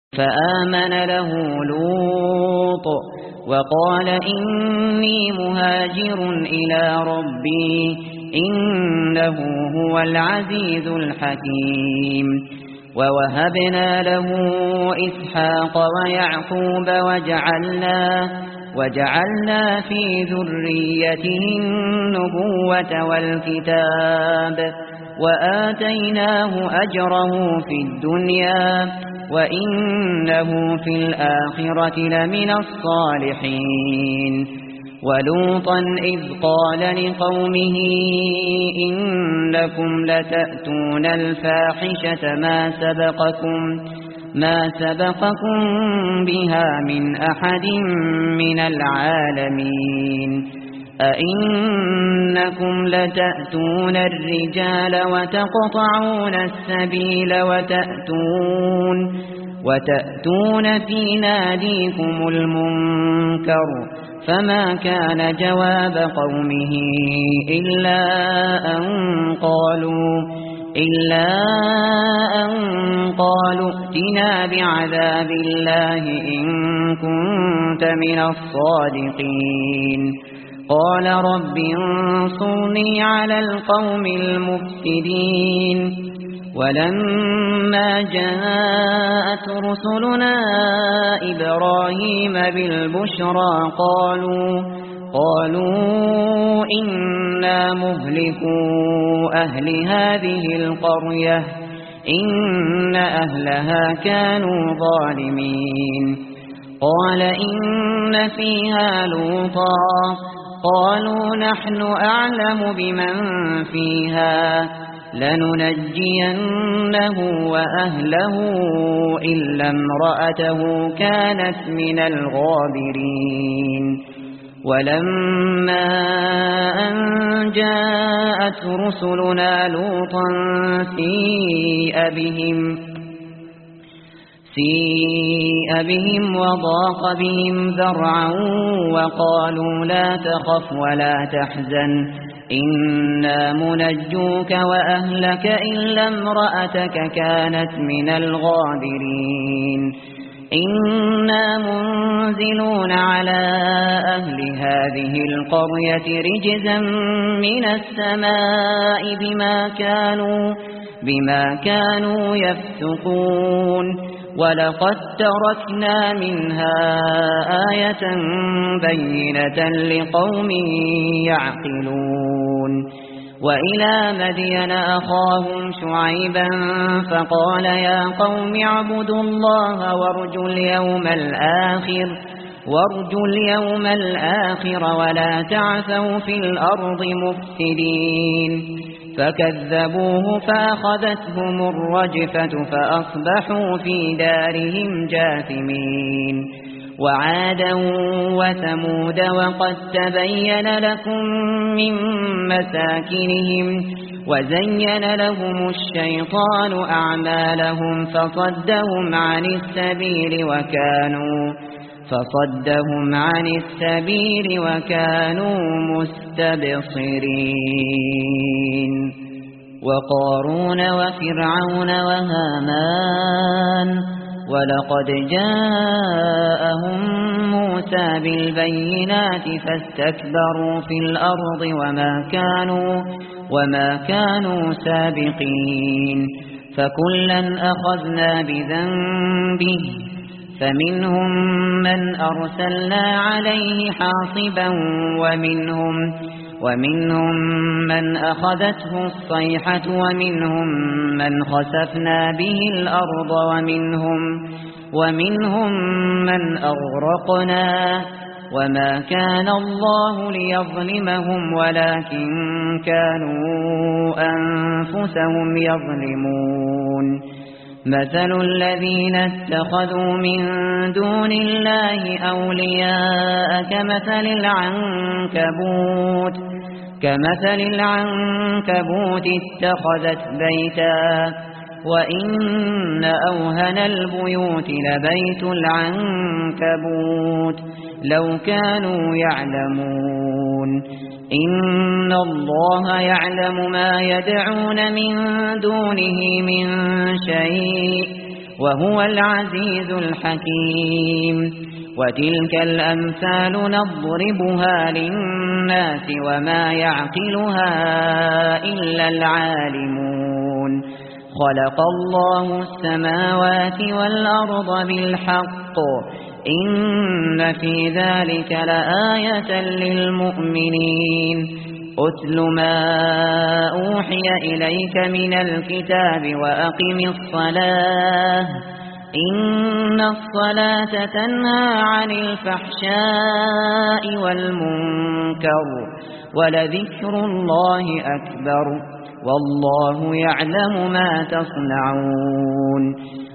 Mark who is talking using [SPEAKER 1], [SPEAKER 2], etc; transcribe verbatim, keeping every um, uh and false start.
[SPEAKER 1] فآمن له لوط وقال إني مهاجر إلى ربي إنه هو العزيز الحكيم. ووهبنا له إسحاق ويعقوب وجعلنا, وجعلنا في ذريته النبوة والكتاب وآتيناه أجره في الدنيا وإنه في الآخرة لمن الصالحين. ولوطا إذ قال لقومه إنكم لتأتون الفاحشة ما سبقكم, ما سبقكم بها من أحد من العالمين. أئنكم لتأتون الرجال وتقطعون السبيل وتأتون, وتأتون في ناديكم المنكر. فما كان جواب قومه إلا أن قالوا إلا أن قالوا ائتنا بعذاب الله إن كنت من الصادقين. قال رب انصرني على القوم المفسدين. ولما جاءت رسلنا إبراهيم بالبشرى قالوا قالوا إنا مهلكو أهل هذه القرية إن أهلها كانوا ظالمين. قال إن فيها لوطا قالوا نحن أعلم بمن فيها لننجينه وأهله إلا امرأته كانت من الغابرين. ولما أن جاءت رسلنا لوطا سيء بهم سيء بهم وضاق بهم ذرعا وقالوا لا تخف ولا تحزن إنا منجوك وأهلك إلا امرأتك كانت من الغابرين. إنا منزلون على أهل هذه القرية رجزا من السماء بما كانوا, بما كانوا يفسقون. ولقد تركنا منها آية بينة لقوم يعقلون. وإلى مدين أخاهم شعيبا فقال يا قوم اعبدوا الله وارجوا اليوم الآخر وارجوا اليوم الآخر ولا تعثوا في الأرض مفسدين. فكذبوه فأخذتهم الرجفة فأصبحوا في دارهم جاثمين. وعادا وثمود وقد تبين لكم من مساكنهم وزين لهم الشيطان أعمالهم فصدهم عن السبيل وكانوا فصدهم عن السبيل وكانوا مستبصرين. وقارون وفرعون وهامان ولقد جاءهم موسى بالبينات فاستكبروا في الأرض وما كانوا وما كانوا سابقين. فكلا أخذنا بذنبه فمنهم من أرسلنا عليه حاصبا ومنهم ومنهم من أخذته الصيحة ومنهم من خسفنا به الأرض ومنهم ومنهم من أغرقنا. وما كان الله ليظلمهم ولكن كانوا أنفسهم يظلمون. مثل الذين اتخذوا من دون الله أولياء كمثل العنكبوت كمثل العنكبوت اتخذت بيتا وإن أوهن البيوت لبيت العنكبوت لو كانوا يعلمون. إن الله يعلم ما يدعون من دونه من شيء وهو العزيز الحكيم وتلك الأمثال نضربها للناس وما يعقلها إلا العالمون خلق الله السماوات والأرض بالحق إن في ذلك لآية للمؤمنين أتل ما أوحي إليك من الكتاب وأقم الصلاة إن الصلاة تنهى عن الفحشاء والمنكر ولذكر الله أكبر والله يعلم ما تصنعون